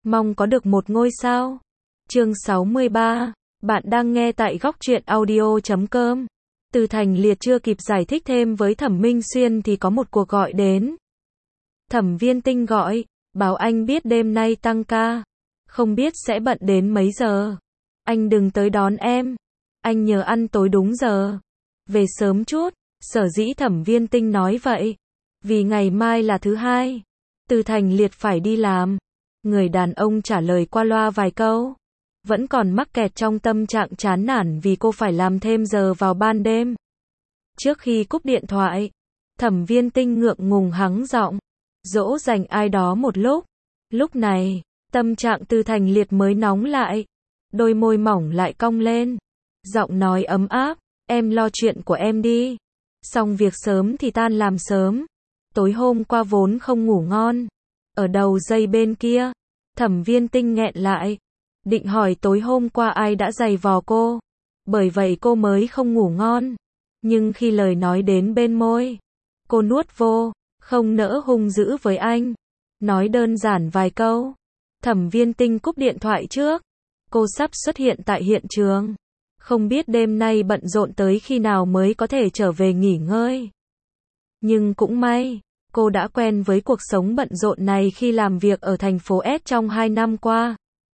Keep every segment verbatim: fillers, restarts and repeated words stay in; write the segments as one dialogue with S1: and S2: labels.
S1: Mong có được một ngôi sao. Chương sáu mươi ba. Bạn đang nghe tại góc truyện audio chấm com. Từ Thành Liệt chưa kịp giải thích thêm với Thẩm Minh Xuyên thì có một cuộc gọi đến. Thẩm Viên Tinh gọi, bảo anh biết đêm nay tăng ca, không biết sẽ bận đến mấy giờ. Anh đừng tới đón em, anh nhớ ăn tối đúng giờ, về sớm chút. Sở dĩ Thẩm Viên Tinh nói vậy, vì ngày mai là thứ hai, Từ Thành Liệt phải đi làm. Người đàn ông trả lời qua loa vài câu, vẫn còn mắc kẹt trong tâm trạng chán nản vì cô phải làm thêm giờ vào ban đêm. Trước khi cúp điện thoại, Thẩm Viên Tinh ngượng ngùng hắng giọng, dỗ dành ai đó một lúc. Lúc này, tâm trạng Từ Thành Liệt mới nóng lại, đôi môi mỏng lại cong lên, giọng nói ấm áp, em lo chuyện của em đi, xong việc sớm thì tan làm sớm. Tối hôm qua vốn không ngủ ngon. Ở đầu dây bên kia, Thẩm Viên Tinh nghẹn lại, định hỏi tối hôm qua ai đã giày vò cô, bởi vậy cô mới không ngủ ngon. Nhưng khi lời nói đến bên môi, cô nuốt vô, không nỡ hung dữ với anh, nói đơn giản vài câu. Thẩm Viên Tinh cúp điện thoại trước, cô sắp xuất hiện tại hiện trường, không biết đêm nay bận rộn tới khi nào mới có thể trở về nghỉ ngơi. Nhưng cũng may, cô đã quen với cuộc sống bận rộn này khi làm việc ở thành phố S trong hai năm qua.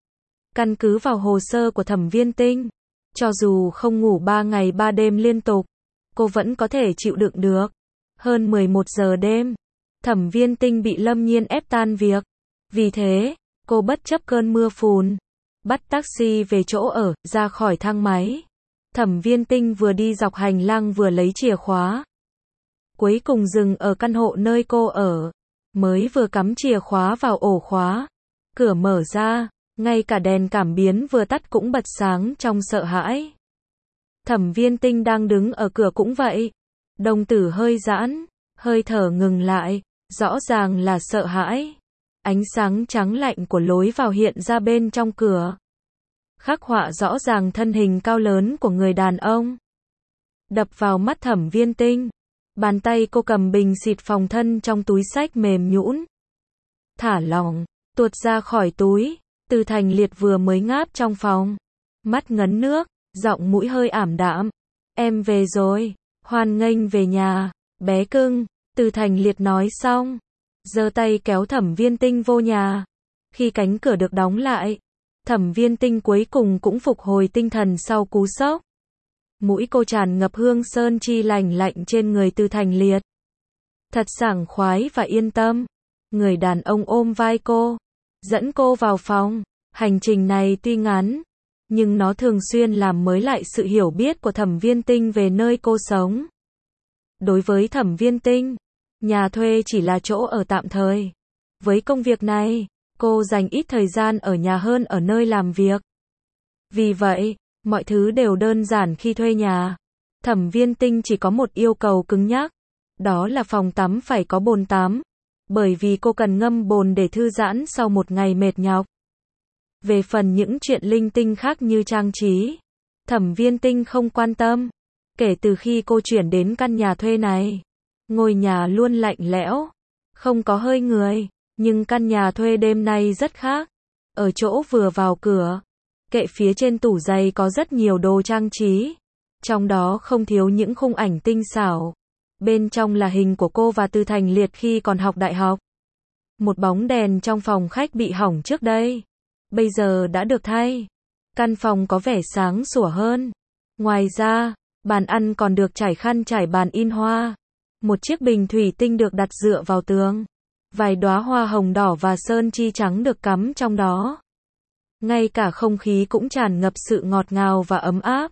S1: Căn cứ vào hồ sơ của Thẩm Viên Tinh, cho dù không ngủ ba ngày ba đêm liên tục, cô vẫn có thể chịu đựng được. Hơn mười một giờ đêm, Thẩm Viên Tinh bị Lâm Nhiên ép tan việc. Vì thế, cô bất chấp cơn mưa phùn, bắt taxi về chỗ ở, ra khỏi thang máy. Thẩm Viên Tinh vừa đi dọc hành lang vừa lấy chìa khóa. Cuối cùng dừng ở căn hộ nơi cô ở. Mới vừa cắm chìa khóa vào ổ khóa, cửa mở ra, ngay cả đèn cảm biến vừa tắt cũng bật sáng trong sợ hãi. Thẩm Viên Tinh đang đứng ở cửa cũng vậy. Đồng tử hơi giãn, hơi thở ngừng lại, rõ ràng là sợ hãi. Ánh sáng trắng lạnh của lối vào hiện ra bên trong cửa, khắc họa rõ ràng thân hình cao lớn của người đàn ông. Đập vào mắt Thẩm Viên Tinh, bàn tay cô cầm bình xịt phòng thân trong túi xách mềm nhũn, thả lỏng, tuột ra khỏi túi. Từ Thành Liệt vừa mới ngáp trong phòng, mắt ngấn nước, giọng mũi hơi ảm đạm. Em về rồi, hoan nghênh về nhà, bé cưng. Từ Thành Liệt nói xong, giơ tay kéo Thẩm Viên Tinh vô nhà. Khi cánh cửa được đóng lại, Thẩm Viên Tinh cuối cùng cũng phục hồi tinh thần sau cú sốc. Mũi cô tràn ngập hương sơn chi lành lạnh trên người Từ Thành Liệt. Thật sảng khoái và yên tâm. Người đàn ông ôm vai cô, dẫn cô vào phòng. Hành trình này tuy ngắn, nhưng nó thường xuyên làm mới lại sự hiểu biết của Thẩm Viên Tinh về nơi cô sống. Đối với Thẩm Viên Tinh, nhà thuê chỉ là chỗ ở tạm thời. Với công việc này, cô dành ít thời gian ở nhà hơn ở nơi làm việc. Vì vậy, mọi thứ đều đơn giản khi thuê nhà. Thẩm Viên Tinh chỉ có một yêu cầu cứng nhắc, đó là phòng tắm phải có bồn tắm, bởi vì cô cần ngâm bồn để thư giãn sau một ngày mệt nhọc. Về phần những chuyện linh tinh khác như trang trí, Thẩm Viên Tinh không quan tâm. Kể từ khi cô chuyển đến căn nhà thuê này, ngôi nhà luôn lạnh lẽo, không có hơi người. Nhưng căn nhà thuê đêm nay rất khác. Ở chỗ vừa vào cửa, kệ phía trên tủ giày có rất nhiều đồ trang trí, trong đó không thiếu những khung ảnh tinh xảo. Bên trong là hình của cô và Từ Thành Liệt khi còn học đại học. Một bóng đèn trong phòng khách bị hỏng trước đây, bây giờ đã được thay. Căn phòng có vẻ sáng sủa hơn. Ngoài ra, bàn ăn còn được trải khăn trải bàn in hoa. Một chiếc bình thủy tinh được đặt dựa vào tường. Vài đóa hoa hồng đỏ và sơn chi trắng được cắm trong đó. Ngay cả không khí cũng tràn ngập sự ngọt ngào và ấm áp.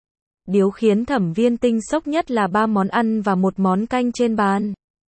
S1: Điều khiến Thẩm Viên Tinh sốc nhất là ba món ăn và một món canh trên bàn.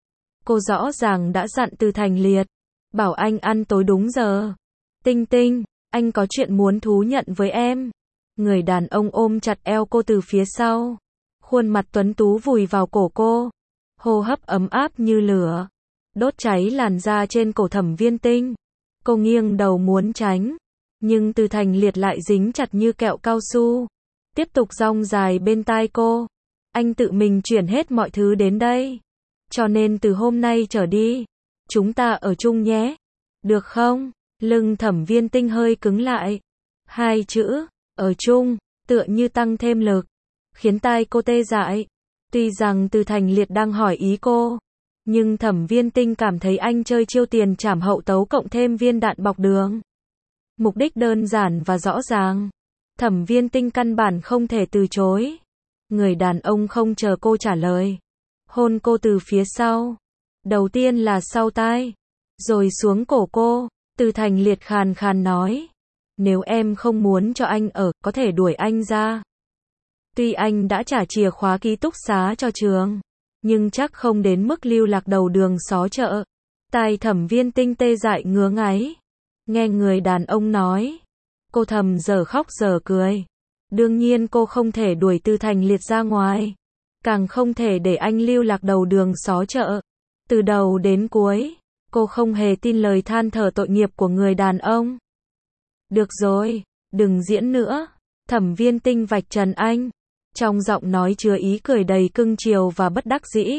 S1: Cô rõ ràng đã dặn Từ Thành Liệt, bảo anh ăn tối đúng giờ. Tinh Tinh, anh có chuyện muốn thú nhận với em. Người đàn ông ôm chặt eo cô từ phía sau, khuôn mặt tuấn tú vùi vào cổ cô, hô hấp ấm áp như lửa, đốt cháy làn da trên cổ Thẩm Viên Tinh. Cô nghiêng đầu muốn tránh, nhưng Từ Thành Liệt lại dính chặt như kẹo cao su, tiếp tục dong dài bên tai cô. Anh tự mình chuyển hết mọi thứ đến đây, cho nên từ hôm nay trở đi, chúng ta ở chung nhé, được không? Lưng Thẩm Viên Tinh hơi cứng lại. Hai chữ, ở chung, tựa như tăng thêm lực, khiến tai cô tê dại. Tuy rằng Từ Thành Liệt đang hỏi ý cô, nhưng Thẩm Viên Tinh cảm thấy anh chơi chiêu tiền trảm hậu tấu cộng thêm viên đạn bọc đường. Mục đích đơn giản và rõ ràng. Thẩm Viên Tinh căn bản không thể từ chối. Người đàn ông không chờ cô trả lời, hôn cô từ phía sau. Đầu tiên là sau tai, rồi xuống cổ cô. Từ Thành Liệt khàn khàn nói, nếu em không muốn cho anh ở, có thể đuổi anh ra. Tuy anh đã trả chìa khóa ký túc xá cho trường, nhưng chắc không đến mức lưu lạc đầu đường xó chợ. Tai Thẩm Viên Tinh tê dại ngứa ngáy. Nghe người đàn ông nói, cô thầm dở khóc dở cười. Đương nhiên cô không thể đuổi Từ Thành Liệt ra ngoài, càng không thể để anh lưu lạc đầu đường xó chợ. Từ đầu đến cuối, cô không hề tin lời than thở tội nghiệp của người đàn ông. Được rồi, đừng diễn nữa. Thẩm Viên Tinh vạch trần anh, trong giọng nói chứa ý cười đầy cưng chiều và bất đắc dĩ.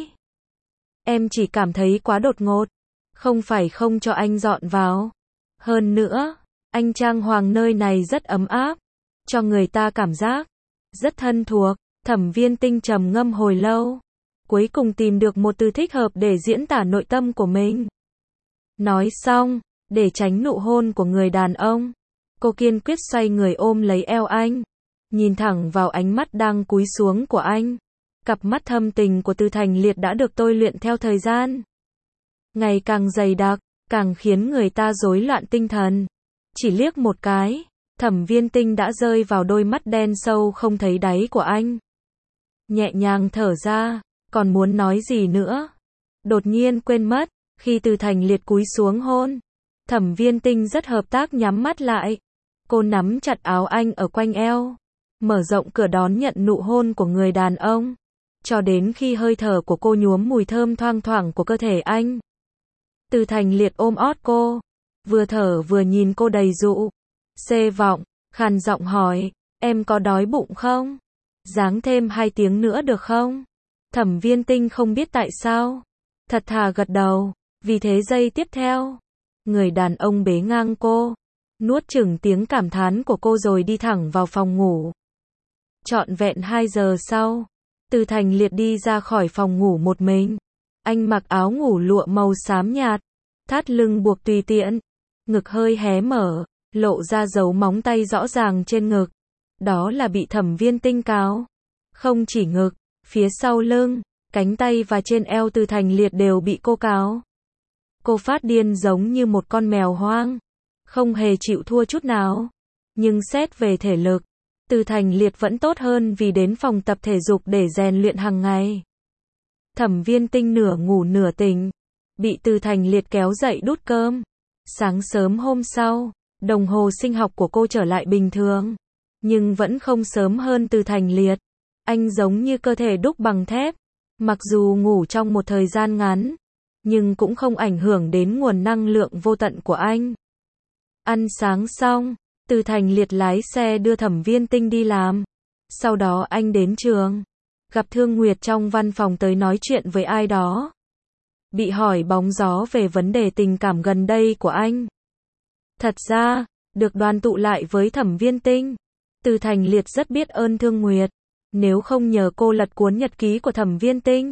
S1: Em chỉ cảm thấy quá đột ngột, không phải không cho anh dọn vào. Hơn nữa, anh trang hoàng nơi này rất ấm áp, cho người ta cảm giác rất thân thuộc. Thẩm Viên Tinh trầm ngâm hồi lâu, cuối cùng tìm được một từ thích hợp để diễn tả nội tâm của mình. Nói xong, để tránh nụ hôn của người đàn ông, cô kiên quyết xoay người ôm lấy eo anh, nhìn thẳng vào ánh mắt đang cúi xuống của anh. Cặp mắt thâm tình của Từ Thành Liệt đã được tôi luyện theo thời gian, ngày càng dày đặc, càng khiến người ta rối loạn tinh thần. Chỉ liếc một cái, Thẩm Viên Tinh đã rơi vào đôi mắt đen sâu không thấy đáy của anh. Nhẹ nhàng thở ra, còn muốn nói gì nữa, đột nhiên quên mất. Khi Từ Thành Liệt cúi xuống hôn, Thẩm Viên Tinh rất hợp tác nhắm mắt lại. Cô nắm chặt áo anh ở quanh eo, mở rộng cửa đón nhận nụ hôn của người đàn ông, cho đến khi hơi thở của cô nhuốm mùi thơm thoang thoảng của cơ thể anh. Từ Thành Liệt ôm ót cô, vừa thở vừa nhìn cô đầy dụ, xê vọng, khàn giọng hỏi, em có đói bụng không? Giáng thêm hai tiếng nữa được không? Thẩm Viên Tinh không biết tại sao, thật thà gật đầu. Vì thế giây tiếp theo, người đàn ông bế ngang cô, nuốt chửng tiếng cảm thán của cô rồi đi thẳng vào phòng ngủ. Trọn vẹn hai giờ sau, Từ Thành Liệt đi ra khỏi phòng ngủ một mình. Anh mặc áo ngủ lụa màu xám nhạt, thắt lưng buộc tùy tiện, ngực hơi hé mở, lộ ra dấu móng tay rõ ràng trên ngực. Đó là bị Thẩm Viên Tinh cáo. Không chỉ ngực, phía sau lưng, cánh tay và trên eo Từ Thành Liệt đều bị cô cáo. Cô phát điên giống như một con mèo hoang, không hề chịu thua chút nào. Nhưng xét về thể lực, Từ Thành Liệt vẫn tốt hơn vì đến phòng tập thể dục để rèn luyện hàng ngày. Thẩm Viên Tinh nửa ngủ nửa tỉnh, bị Từ Thành Liệt kéo dậy đút cơm. Sáng sớm hôm sau, đồng hồ sinh học của cô trở lại bình thường, nhưng vẫn không sớm hơn Từ Thành Liệt. Anh giống như cơ thể đúc bằng thép, mặc dù ngủ trong một thời gian ngắn, nhưng cũng không ảnh hưởng đến nguồn năng lượng vô tận của anh. Ăn sáng xong, Từ Thành Liệt lái xe đưa Thẩm Viên Tinh đi làm. Sau đó anh đến trường, gặp Thương Nguyệt trong văn phòng tới nói chuyện với ai đó. Bị hỏi bóng gió về vấn đề tình cảm gần đây của anh. Thật ra, được đoàn tụ lại với Thẩm Viên Tinh, Từ Thành Liệt rất biết ơn Thương Nguyệt. Nếu không nhờ cô lật cuốn nhật ký của Thẩm Viên Tinh,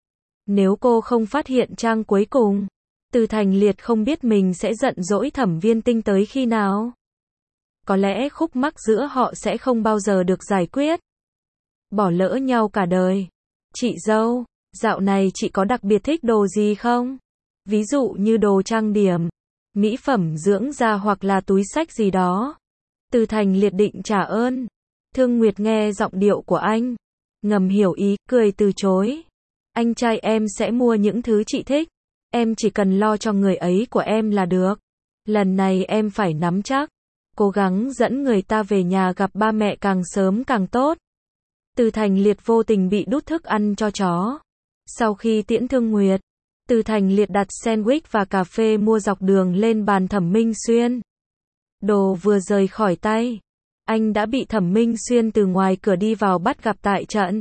S1: nếu cô không phát hiện trang cuối cùng, Từ Thành Liệt không biết mình sẽ giận dỗi Thẩm Viên Tinh tới khi nào. Có lẽ khúc mắc giữa họ sẽ không bao giờ được giải quyết. Bỏ lỡ nhau cả đời. Chị dâu, dạo này chị có đặc biệt thích đồ gì không? Ví dụ như đồ trang điểm, mỹ phẩm dưỡng da hoặc là túi xách gì đó. Từ Thành Liệt định trả ơn. Thương Nguyệt nghe giọng điệu của anh, ngầm hiểu ý, cười từ chối. Anh trai em sẽ mua những thứ chị thích. Em chỉ cần lo cho người ấy của em là được. Lần này em phải nắm chắc, cố gắng dẫn người ta về nhà gặp ba mẹ càng sớm càng tốt. Từ Thành Liệt vô tình bị đút thức ăn cho chó. Sau khi tiễn Thương Nguyệt, Từ Thành Liệt đặt sandwich và cà phê mua dọc đường lên bàn Thẩm Minh Xuyên. Đồ vừa rời khỏi tay, anh đã bị Thẩm Minh Xuyên từ ngoài cửa đi vào bắt gặp tại trận.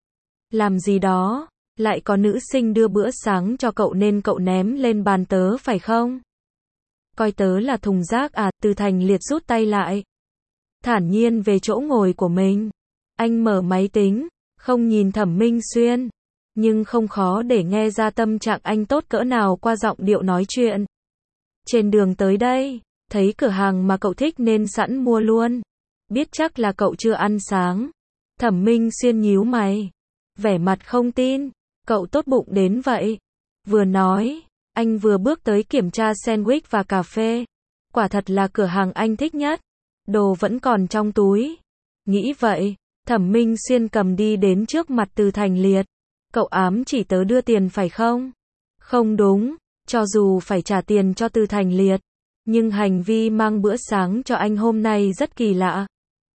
S1: Làm gì đó, lại có nữ sinh đưa bữa sáng cho cậu nên cậu ném lên bàn tớ phải không? Coi tớ là thùng rác à, Từ Thành Liệt rút tay lại. Thản nhiên về chỗ ngồi của mình. Anh mở máy tính, không nhìn Thẩm Minh Xuyên. Nhưng không khó để nghe ra tâm trạng anh tốt cỡ nào qua giọng điệu nói chuyện. Trên đường tới đây, thấy cửa hàng mà cậu thích nên sẵn mua luôn. Biết chắc là cậu chưa ăn sáng. Thẩm Minh Xuyên nhíu mày. Vẻ mặt không tin. Cậu tốt bụng đến vậy. Vừa nói, anh vừa bước tới kiểm tra sandwich và cà phê. Quả thật là cửa hàng anh thích nhất. Đồ vẫn còn trong túi. Nghĩ vậy, Thẩm Minh Xuyên cầm đi đến trước mặt Từ Thành Liệt. Cậu ám chỉ tớ đưa tiền phải không? Không đúng, cho dù phải trả tiền cho Từ Thành Liệt. Nhưng hành vi mang bữa sáng cho anh hôm nay rất kỳ lạ.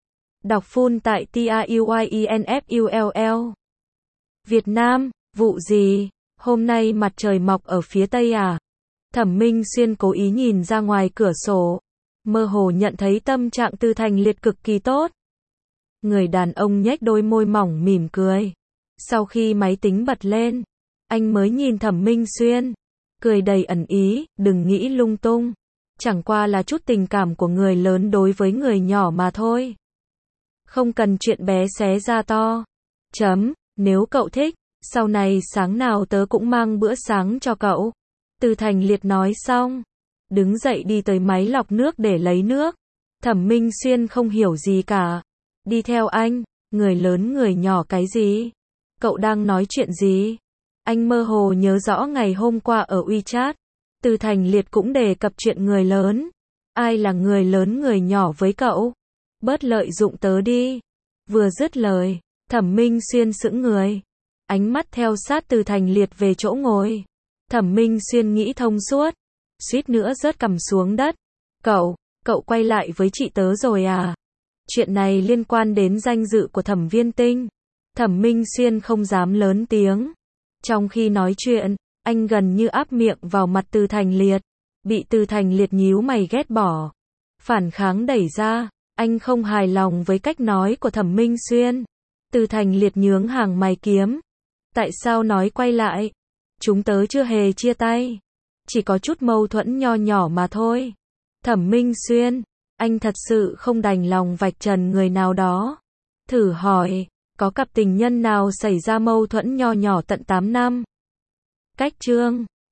S1: Đọc full tại T R U Y E N F U L L. Việt Nam, vụ gì? Hôm nay mặt trời mọc ở phía tây à? Thẩm Minh Xuyên cố ý nhìn ra ngoài cửa sổ. Mơ hồ nhận thấy tâm trạng Từ Thành Liệt cực kỳ tốt. Người đàn ông nhếch đôi môi mỏng mỉm cười. Sau khi máy tính bật lên, anh mới nhìn Thẩm Minh Xuyên. Cười đầy ẩn ý, đừng nghĩ lung tung. Chẳng qua là chút tình cảm của người lớn đối với người nhỏ mà thôi. Không cần chuyện bé xé ra to. Chấm, nếu cậu thích, sau này sáng nào tớ cũng mang bữa sáng cho cậu. Từ Thành Liệt nói xong, đứng dậy đi tới máy lọc nước để lấy nước. Thẩm Minh Xuyên không hiểu gì cả. Đi theo anh, người lớn người nhỏ cái gì? Cậu đang nói chuyện gì? Anh mơ hồ nhớ rõ ngày hôm qua ở WeChat. Từ Thành Liệt cũng đề cập chuyện người lớn. Ai là người lớn người nhỏ với cậu? Bớt lợi dụng tớ đi. Vừa dứt lời, Thẩm Minh Xuyên sững người. Ánh mắt theo sát Từ Thành Liệt về chỗ ngồi. Thẩm Minh Xuyên nghĩ thông suốt. Suýt nữa rớt cằm xuống đất. Cậu, cậu quay lại với chị tớ rồi à? Chuyện này liên quan đến danh dự của Thẩm Viên Tinh. Thẩm Minh Xuyên không dám lớn tiếng. Trong khi nói chuyện, anh gần như áp miệng vào mặt Từ Thành Liệt. Bị Từ Thành Liệt nhíu mày ghét bỏ. Phản kháng đẩy ra. Anh không hài lòng với cách nói của Thẩm Minh Xuyên. Từ Thành Liệt nhướng hàng mày kiếm. Tại sao nói quay lại? Chúng tớ chưa hề chia tay. Chỉ có chút mâu thuẫn nho nhỏ mà thôi. Thẩm Minh Xuyên, anh thật sự không đành lòng vạch trần người nào đó. Thử hỏi, có cặp tình nhân nào xảy ra mâu thuẫn nho nhỏ tận tám năm? Cách chương